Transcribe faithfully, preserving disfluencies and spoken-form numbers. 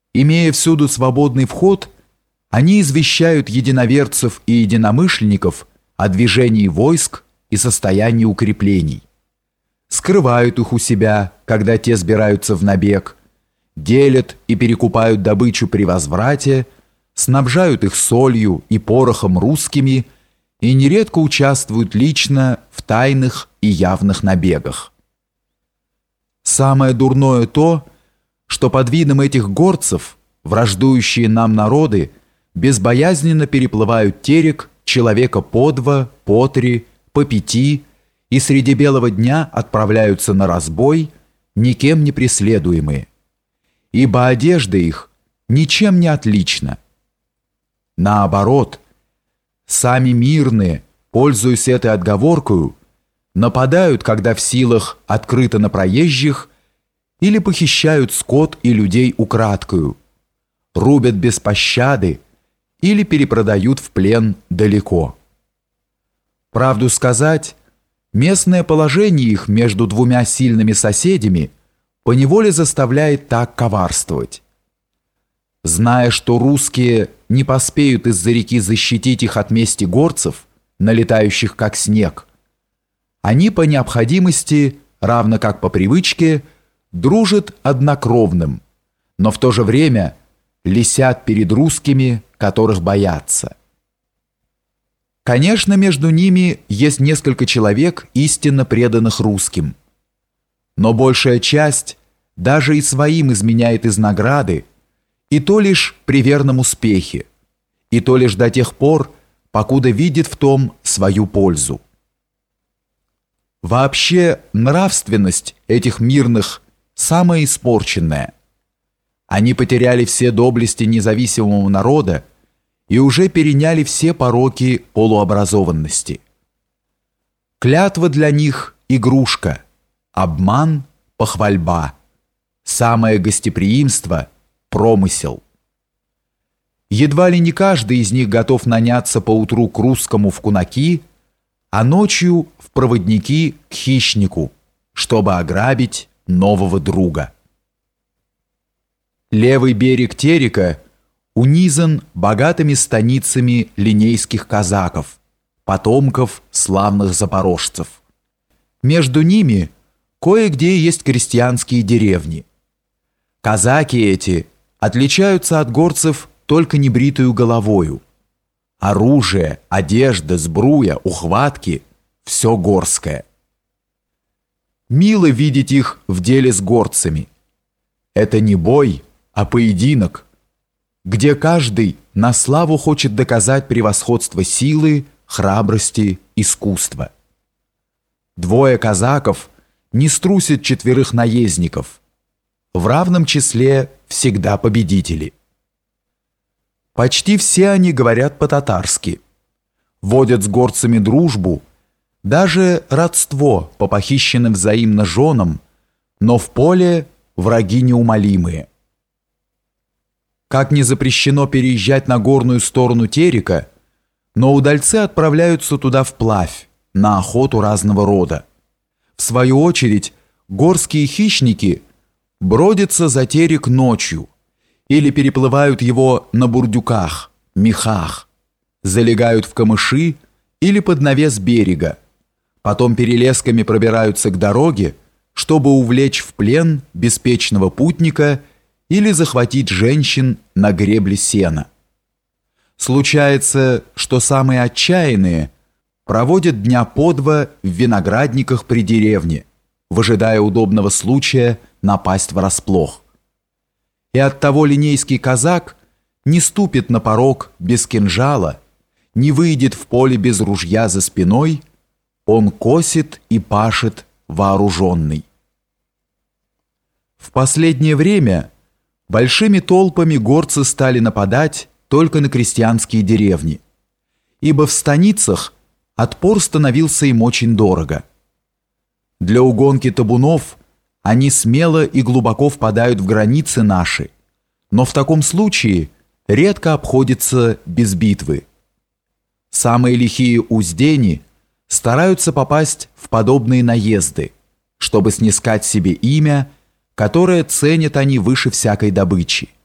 Имея всюду свободный вход, они извещают единоверцев и единомышленников о движении войск и состоянии укреплений, скрывают их у себя, когда те сбираются в набег, делят и перекупают добычу при возврате, снабжают их солью и порохом русскими и нередко участвуют лично в тайных и явных набегах. Самое дурное то, что под видом этих горцев враждующие нам народы безбоязненно переплывают Терек человека по два, по три, по пяти и среди белого дня отправляются на разбой, никем не преследуемые, ибо одежда их ничем не отлична. Наоборот, сами мирные, пользуясь этой отговоркою, нападают, когда в силах, открыто на проезжих, или похищают скот и людей украдкою, рубят без пощады или перепродают в плен далеко. Правду сказать, местное положение их между двумя сильными соседями поневоле заставляет так коварствовать. Зная, что русские не поспеют из-за реки защитить их от мести горцев, налетающих как снег, они по необходимости, равно как по привычке, дружат однокровным, но в то же время лисят перед русскими, которых боятся. Конечно, между ними есть несколько человек, истинно преданных русским, но большая часть даже и своим изменяет из награды, и то лишь при верном успехе, и то лишь до тех пор, покуда видит в том свою пользу. Вообще нравственность этих мирных самая испорченная. Они потеряли все доблести независимого народа и уже переняли все пороки полуобразованности. Клятва для них – игрушка, обман – похвальба, самое гостеприимство – промысел. Едва ли не каждый из них готов наняться поутру к русскому в кунаки, а ночью в проводники к хищнику, чтобы ограбить нового друга. Левый берег Терека унизан богатыми станицами линейских казаков, потомков славных запорожцев. Между ними кое-где есть крестьянские деревни. Казаки эти отличаются от горцев только небритую головою. Оружие, одежда, сбруя, ухватки – все горское. Мило видеть их в деле с горцами. Это не бой, а поединок, где каждый на славу хочет доказать превосходство силы, храбрости, искусства. Двое казаков не струсят четверых наездников. В равном числе всегда победители. Почти все они говорят по-татарски, водят с горцами дружбу, даже родство по похищенным взаимно женам, но в поле враги неумолимые. Как не запрещено переезжать на горную сторону Терека, но удальцы отправляются туда вплавь, на охоту разного рода. В свою очередь, горские хищники бродятся за Терек ночью или переплывают его на бурдюках, мехах, залегают в камыши или под навес берега, потом перелесками пробираются к дороге, чтобы увлечь в плен беспечного путника или захватить женщин на гребле сена. Случается, что самые отчаянные проводят дня по два в виноградниках при деревне, выжидая удобного случая напасть врасплох. И оттого линейский казак не ступит на порог без кинжала, не выйдет в поле без ружья за спиной, он косит и пашет вооруженный. В последнее время большими толпами горцы стали нападать только на крестьянские деревни, ибо в станицах отпор становился им очень дорого. Для угонки табунов они смело и глубоко впадают в границы наши, но в таком случае редко обходится без битвы. Самые лихие уздени стараются попасть в подобные наезды, чтобы снискать себе имя, которое ценят они выше всякой добычи.